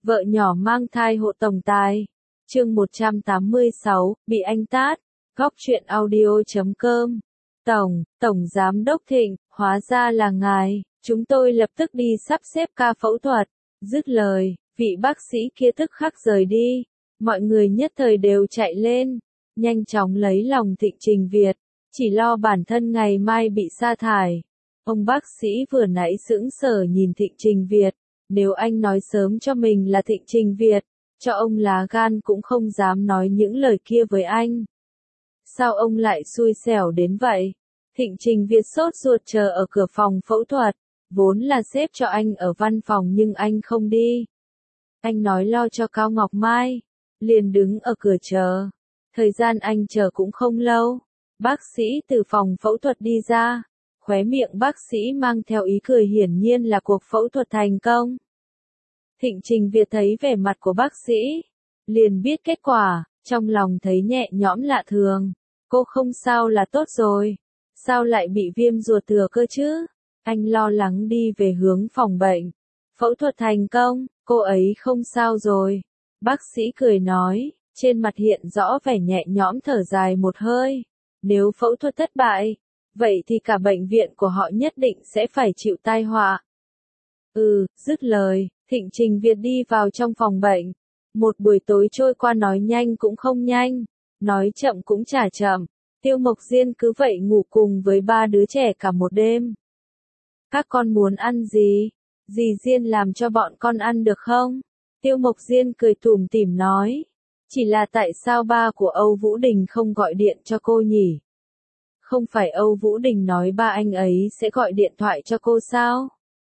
Vợ nhỏ mang thai hộ tổng tài. Chương 186, bị anh tát. Góc truyện audio.com. Tổng Giám đốc Thịnh, hóa ra là ngài, chúng tôi lập tức đi sắp xếp ca phẫu thuật. Dứt lời, vị bác sĩ kia tức khắc rời đi. Mọi người nhất thời đều chạy lên, nhanh chóng lấy lòng Thịnh Trình Việt, chỉ lo bản thân ngày mai bị sa thải. Ông bác sĩ vừa nãy sững sờ nhìn Thịnh Trình Việt, nếu anh nói sớm cho mình là Thịnh Trình Việt, cho ông lá gan cũng không dám nói những lời kia với anh. Sao ông lại xui xẻo đến vậy? Thịnh Trình Việt sốt ruột chờ ở cửa phòng phẫu thuật, vốn là xếp cho anh ở văn phòng nhưng anh không đi. Anh nói lo cho Cao Ngọc Mai, liền đứng ở cửa chờ. Thời gian anh chờ cũng không lâu, bác sĩ từ phòng phẫu thuật đi ra, khóe miệng bác sĩ mang theo ý cười, hiển nhiên là cuộc phẫu thuật thành công. Thịnh Trình Việt thấy vẻ mặt của bác sĩ, liền biết kết quả, trong lòng thấy nhẹ nhõm lạ thường. Cô không sao là tốt rồi, sao lại bị viêm ruột thừa cơ chứ? Anh lo lắng đi về hướng phòng bệnh. Phẫu thuật thành công, cô ấy không sao rồi. Bác sĩ cười nói, trên mặt hiện rõ vẻ nhẹ nhõm, thở dài một hơi. Nếu phẫu thuật thất bại, vậy thì cả bệnh viện của họ nhất định sẽ phải chịu tai họa. Dứt lời, Thịnh Trình Việt đi vào trong phòng bệnh. Một buổi tối trôi qua nói nhanh cũng không nhanh, nói chậm cũng chả chậm. Tiêu Mộc Diên cứ vậy ngủ cùng với ba đứa trẻ cả một đêm. Các con muốn ăn gì? Dì Diên làm cho bọn con ăn được không? Tiêu Mộc Diên cười tủm tỉm nói. Chỉ là tại sao ba của Âu Vũ Đình không gọi điện cho cô nhỉ? Không phải Âu Vũ Đình nói ba anh ấy sẽ gọi điện thoại cho cô sao?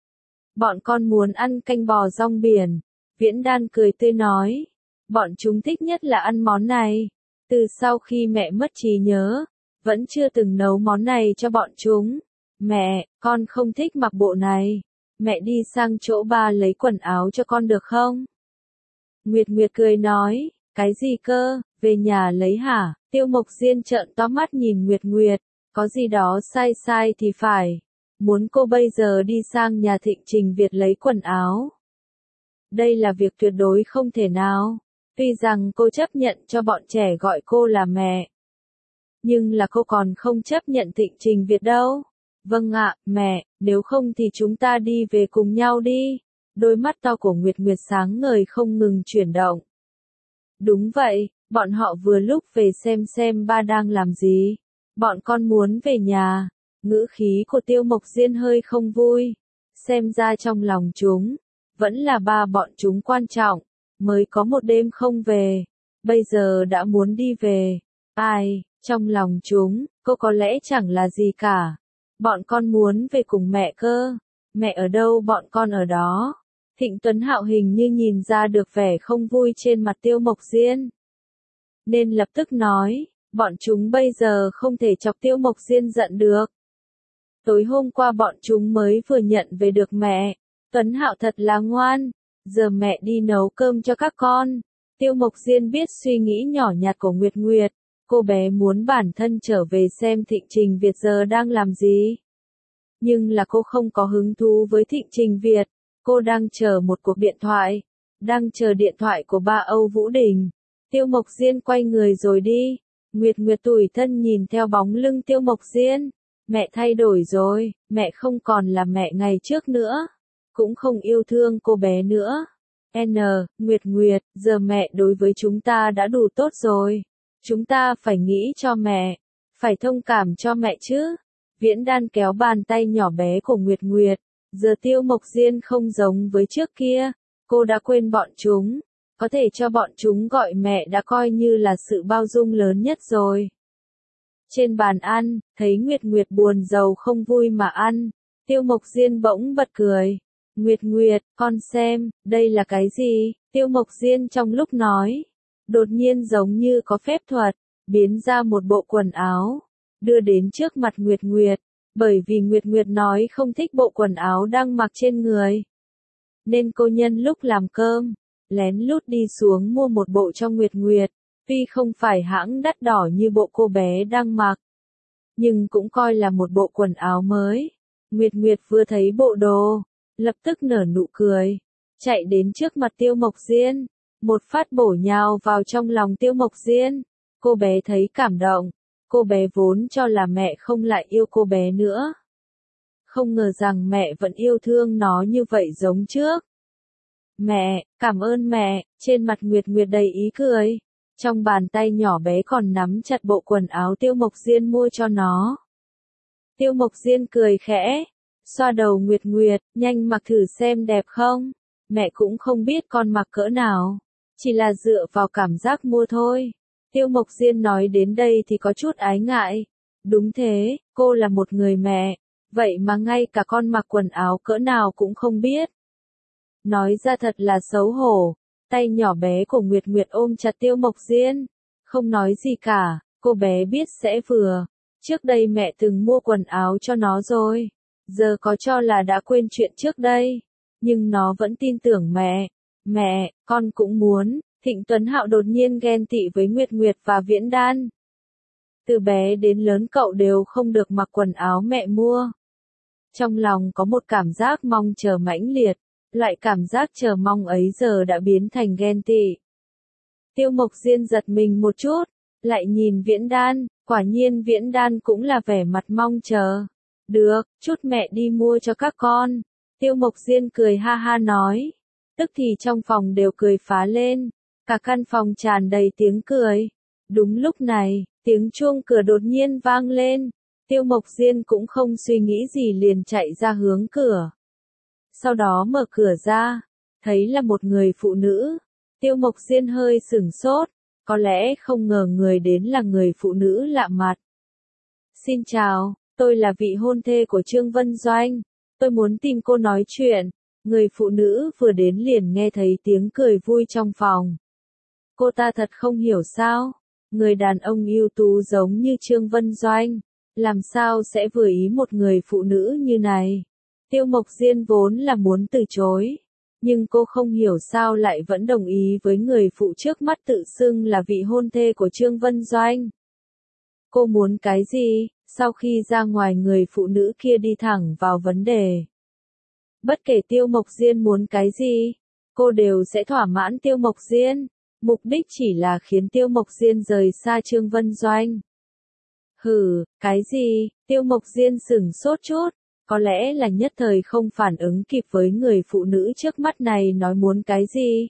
Bọn con muốn ăn canh bò rong biển. Viễn Đan cười tươi nói. Bọn chúng thích nhất là ăn món này. Từ sau khi mẹ mất trí nhớ, vẫn chưa từng nấu món này cho bọn chúng. Mẹ, con không thích mặc bộ này. Mẹ đi sang chỗ ba lấy quần áo cho con được không? Nguyệt Nguyệt cười nói, cái gì cơ, về nhà lấy hả? Tiêu Mộc Diên trợn to mắt nhìn Nguyệt Nguyệt, có gì đó sai sai thì phải. Muốn cô bây giờ đi sang nhà Thịnh Trình Việt lấy quần áo. Đây là việc tuyệt đối không thể nào. Tuy rằng cô chấp nhận cho bọn trẻ gọi cô là mẹ, nhưng là cô còn không chấp nhận Thịnh Trình Việt đâu. Vâng ạ, mẹ, nếu không thì chúng ta đi về cùng nhau đi. Đôi mắt to của Nguyệt Nguyệt sáng ngời không ngừng chuyển động. Đúng vậy, bọn họ vừa lúc về xem ba đang làm gì. Bọn con muốn về nhà. Ngữ khí của Tiêu Mộc Diên hơi không vui. Xem ra trong lòng chúng, vẫn là ba bọn chúng quan trọng. Mới có một đêm không về, bây giờ đã muốn đi về. Ai, trong lòng chúng, cô có lẽ chẳng là gì cả. Bọn con muốn về cùng mẹ cơ. Mẹ ở đâu bọn con ở đó. Thịnh Tuấn Hạo hình như nhìn ra được vẻ không vui trên mặt Tiêu Mộc Diên, nên lập tức nói, bọn chúng bây giờ không thể chọc Tiêu Mộc Diên giận được. Tối hôm qua bọn chúng mới vừa nhận về được mẹ. Tuấn Hạo thật là ngoan. Giờ mẹ đi nấu cơm cho các con. Tiêu Mộc Diên biết suy nghĩ nhỏ nhặt của Nguyệt Nguyệt. Cô bé muốn bản thân trở về xem Thịnh Trình Việt giờ đang làm gì. Nhưng là cô không có hứng thú với Thịnh Trình Việt. Cô đang chờ một cuộc điện thoại. Đang chờ điện thoại của ba Âu Vũ Đình. Tiêu Mộc Diên quay người rồi đi. Nguyệt Nguyệt tủi thân nhìn theo bóng lưng Tiêu Mộc Diên. Mẹ thay đổi rồi, mẹ không còn là mẹ ngày trước nữa. Cũng không yêu thương cô bé nữa. Nguyệt Nguyệt, giờ mẹ đối với chúng ta đã đủ tốt rồi. Chúng ta phải nghĩ cho mẹ, phải thông cảm cho mẹ chứ. Viễn Đan kéo bàn tay nhỏ bé của Nguyệt Nguyệt. Giờ Tiêu Mộc Diên không giống với trước kia. Cô đã quên bọn chúng. Có thể cho bọn chúng gọi mẹ đã coi như là sự bao dung lớn nhất rồi. Trên bàn ăn, thấy Nguyệt Nguyệt buồn rầu không vui mà ăn. Tiêu Mộc Diên bỗng bật cười. Nguyệt Nguyệt, con xem, đây là cái gì? Tiêu Mộc Diên trong lúc nói, đột nhiên giống như có phép thuật, biến ra một bộ quần áo, đưa đến trước mặt Nguyệt Nguyệt. Bởi vì Nguyệt Nguyệt nói không thích bộ quần áo đang mặc trên người, nên cô nhân lúc làm cơm, lén lút đi xuống mua một bộ cho Nguyệt Nguyệt. Tuy không phải hãng đắt đỏ như bộ cô bé đang mặc, nhưng cũng coi là một bộ quần áo mới. Nguyệt Nguyệt vừa thấy bộ đồ, lập tức nở nụ cười. chạy đến trước mặt Tiêu Mộc Diên, một phát bổ nhào vào trong lòng Tiêu Mộc Diên. Cô bé thấy cảm động, cô bé vốn cho là mẹ không lại yêu cô bé nữa. Không ngờ rằng mẹ vẫn yêu thương nó như vậy giống trước. Mẹ, cảm ơn mẹ, trên mặt Nguyệt Nguyệt đầy ý cười. Trong bàn tay nhỏ bé còn nắm chặt bộ quần áo Tiêu Mộc Diên mua cho nó. Tiêu Mộc Diên cười khẽ, xoa đầu Nguyệt Nguyệt, nhanh mặc thử xem đẹp không. Mẹ cũng không biết con mặc cỡ nào, chỉ là dựa vào cảm giác mua thôi. Tiêu Mộc Diên nói đến đây thì có chút ái ngại. Đúng thế, cô là một người mẹ, vậy mà ngay cả con mặc quần áo cỡ nào cũng không biết. Nói ra thật là xấu hổ. Tay nhỏ bé của Nguyệt Nguyệt ôm chặt Tiêu Mộc Diên, không nói gì cả, cô bé biết sẽ vừa. Trước đây mẹ từng mua quần áo cho nó rồi, giờ có cho là đã quên chuyện trước đây, nhưng nó vẫn tin tưởng mẹ. Mẹ, con cũng muốn. Thịnh Tuấn Hạo đột nhiên ghen tị với Nguyệt Nguyệt và Viễn Đan. Từ bé đến lớn cậu đều không được mặc quần áo mẹ mua. Trong lòng có một cảm giác mong chờ mãnh liệt, loại cảm giác chờ mong ấy giờ đã biến thành ghen tị. Tiêu Mộc Diên giật mình một chút, lại nhìn Viễn Đan, quả nhiên Viễn Đan cũng là vẻ mặt mong chờ. Được, chút mẹ đi mua cho các con. Tiêu Mộc Diên cười ha ha nói. Tức thì trong phòng đều cười phá lên, cả căn phòng tràn đầy tiếng cười. Đúng lúc này, tiếng chuông cửa đột nhiên vang lên. Tiêu Mộc Diên cũng không suy nghĩ gì liền chạy ra hướng cửa. Sau đó mở cửa ra, thấy là một người phụ nữ. Tiêu Mộc Diên hơi sửng sốt, có lẽ không ngờ người đến là người phụ nữ lạ mặt. Xin chào, tôi là vị hôn thê của Trương Vân Doanh, tôi muốn tìm cô nói chuyện. Người phụ nữ vừa đến liền nghe thấy tiếng cười vui trong phòng. Cô ta thật không hiểu sao, người đàn ông ưu tú giống như Trương Vân Doanh, làm sao sẽ vừa ý một người phụ nữ như này. Tiêu Mộc Diên vốn là muốn từ chối, nhưng cô không hiểu sao lại vẫn đồng ý với người phụ trước mắt tự xưng là vị hôn thê của Trương Vân Doanh. Cô muốn cái gì? Sau khi ra ngoài người phụ nữ kia đi thẳng vào vấn đề. Bất kể Tiêu Mộc Diên muốn cái gì, cô đều sẽ thỏa mãn Tiêu Mộc Diên. Mục đích chỉ là khiến Tiêu Mộc Diên rời xa Trương Vân Doanh. Hừ, cái gì? Tiêu Mộc Diên sửng sốt chút, có lẽ là nhất thời không phản ứng kịp với người phụ nữ trước mắt này nói muốn cái gì.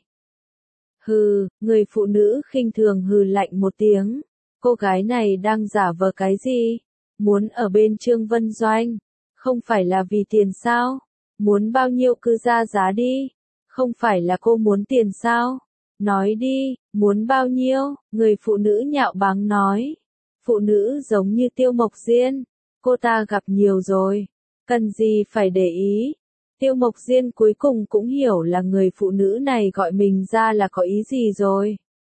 Hừ, người phụ nữ khinh thường hừ lạnh một tiếng. Cô gái này đang giả vờ cái gì? Muốn ở bên Trương Vân Doanh? Không phải là vì tiền sao? Muốn bao nhiêu cứ ra giá đi. Không phải là cô muốn tiền sao? Nói đi, muốn bao nhiêu? Người phụ nữ nhạo báng nói. Phụ nữ giống như Tiêu Mộc Diên, cô ta gặp nhiều rồi, cần gì phải để ý. Tiêu Mộc Diên cuối cùng cũng hiểu là người phụ nữ này gọi mình ra là có ý gì rồi.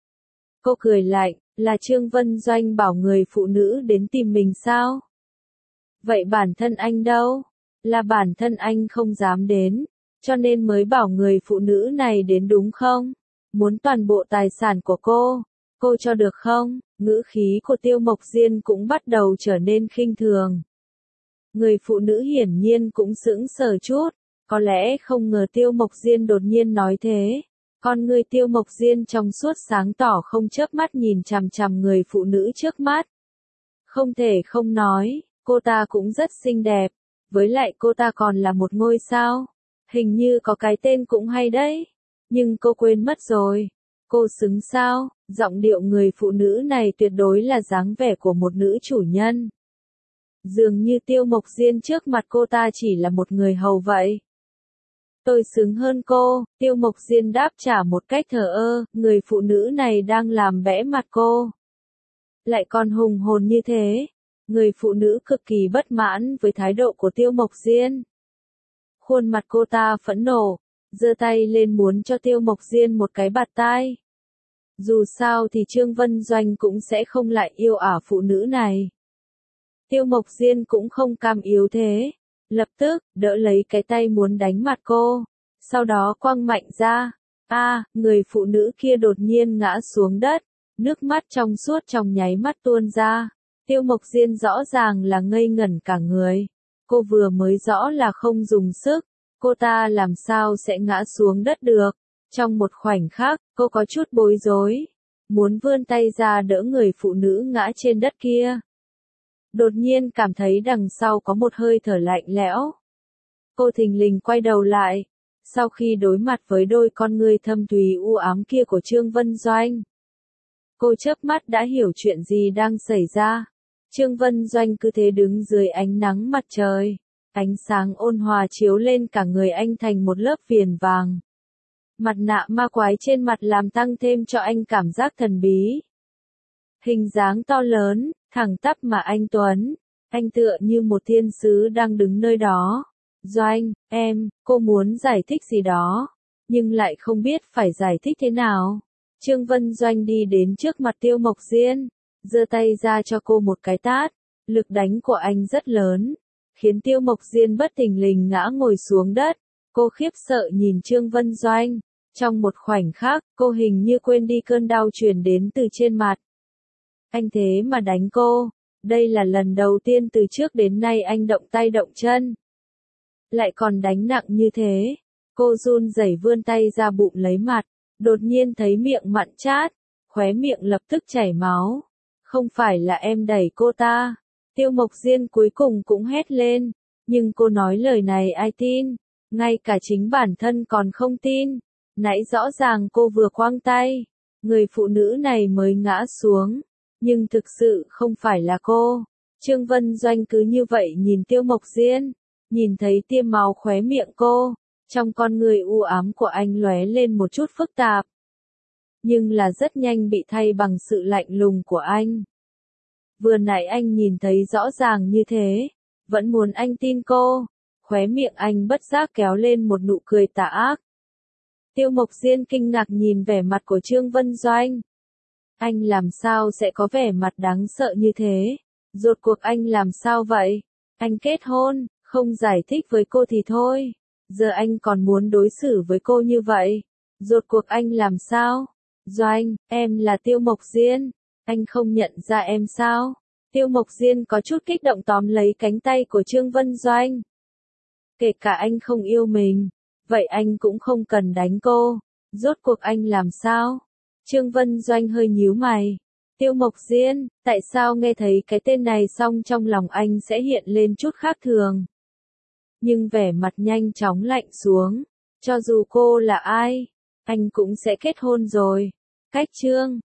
Cô cười lạnh, là Trương Vân Doanh bảo người phụ nữ đến tìm mình sao? Vậy bản thân anh đâu? Là bản thân anh không dám đến, cho nên mới bảo người phụ nữ này đến đúng không? Muốn toàn bộ tài sản của cô cho được không? Ngữ khí của Tiêu Mộc Diên cũng bắt đầu trở nên khinh thường. Người phụ nữ hiển nhiên cũng sững sờ chút, có lẽ không ngờ Tiêu Mộc Diên đột nhiên nói thế. Con người Tiêu Mộc Diên trong suốt sáng tỏ không chớp mắt nhìn chằm chằm người phụ nữ trước mắt. Không thể không nói, cô ta cũng rất xinh đẹp, với lại cô ta còn là một ngôi sao. Hình như có cái tên cũng hay đấy, nhưng cô quên mất rồi. Cô xứng sao? Giọng điệu người phụ nữ này tuyệt đối là dáng vẻ của một nữ chủ nhân. Dường như Tiêu Mộc Diên trước mặt cô ta chỉ là một người hầu vậy. Tôi xứng hơn cô, Tiêu Mộc Diên đáp trả một cách thờ ơ, người phụ nữ này đang làm bẽ mặt cô. Lại còn hùng hồn như thế. Người phụ nữ cực kỳ bất mãn với thái độ của Tiêu Mộc Diên. Khuôn mặt cô ta phẫn nộ, giơ tay lên muốn cho Tiêu Mộc Diên một cái bạt tai. Dù sao thì Trương Vân Doanh cũng sẽ không lại yêu ả phụ nữ này. Tiêu Mộc Diên cũng không cam yếu thế, lập tức đỡ lấy cái tay muốn đánh mặt cô, sau đó quăng mạnh ra. Người phụ nữ kia đột nhiên ngã xuống đất, nước mắt trong suốt trong nháy mắt tuôn ra. Tiêu Mộc Diên rõ ràng là ngây ngẩn cả người. Cô vừa mới rõ là không dùng sức, cô ta làm sao sẽ ngã xuống đất được. Trong một khoảnh khắc, cô có chút bối rối, muốn vươn tay ra đỡ người phụ nữ ngã trên đất kia. Đột nhiên cảm thấy đằng sau có một hơi thở lạnh lẽo. Cô thình lình quay đầu lại, sau khi đối mặt với đôi con ngươi thâm thúy u ám kia của Trương Vân Doanh. Cô chớp mắt đã hiểu chuyện gì đang xảy ra. Trương Vân Doanh cứ thế đứng dưới ánh nắng mặt trời. Ánh sáng ôn hòa chiếu lên cả người anh thành một lớp viền vàng. Mặt nạ ma quái trên mặt làm tăng thêm cho anh cảm giác thần bí. Hình dáng to lớn, thẳng tắp mà anh tuấn. Anh tựa như một thiên sứ đang đứng nơi đó. Doanh, cô muốn giải thích gì đó, nhưng lại không biết phải giải thích thế nào. Trương Vân Doanh đi đến trước mặt Tiêu Mộc Diên, giơ tay ra cho cô một cái tát. Lực đánh của anh rất lớn, khiến Tiêu Mộc Diên bất thình lình ngã ngồi xuống đất. Cô khiếp sợ nhìn Trương Vân Doanh. Trong một khoảnh khắc, cô hình như quên đi cơn đau truyền đến từ trên mặt. Anh thế mà đánh cô. Đây là lần đầu tiên từ trước đến nay anh động tay động chân. Lại còn đánh nặng như thế. Cô run rẩy vươn tay ra bụng lấy mặt. Đột nhiên thấy miệng mặn chát. Khóe miệng lập tức chảy máu. Không phải là em đẩy cô ta. Tiêu Mộc Diên cuối cùng cũng hét lên. Nhưng cô nói lời này ai tin. Ngay cả chính bản thân còn không tin. Nãy rõ ràng cô vừa quăng tay. Người phụ nữ này mới ngã xuống. Nhưng thực sự không phải là cô. Trương Vân Doanh cứ như vậy nhìn Tiêu Mộc Diên. Nhìn thấy tia máu khóe miệng cô. Trong con người u ám của anh lóe lên một chút phức tạp. Nhưng là rất nhanh bị thay bằng sự lạnh lùng của anh. Vừa nãy anh nhìn thấy rõ ràng như thế. Vẫn muốn anh tin cô. Khóe miệng anh bất giác kéo lên một nụ cười tà ác. Tiêu Mộc Diên kinh ngạc nhìn vẻ mặt của Trương Vân Doanh. Anh làm sao sẽ có vẻ mặt đáng sợ như thế? Rốt cuộc anh làm sao vậy? Anh kết hôn, không giải thích với cô thì thôi. Giờ anh còn muốn đối xử với cô như vậy. Rốt cuộc anh làm sao? Doanh, em là Tiêu Mộc Diên. Anh không nhận ra em sao? Tiêu Mộc Diên có chút kích động tóm lấy cánh tay của Trương Vân Doanh. Kể cả anh không yêu mình, vậy anh cũng không cần đánh cô. Rốt cuộc anh làm sao? Trương Vân Doanh hơi nhíu mày. Tiêu Mộc Diên, tại sao nghe thấy cái tên này xong trong lòng anh sẽ hiện lên chút khác thường? Nhưng vẻ mặt nhanh chóng lạnh xuống. Cho dù cô là ai, anh cũng sẽ kết hôn rồi. Cách Trương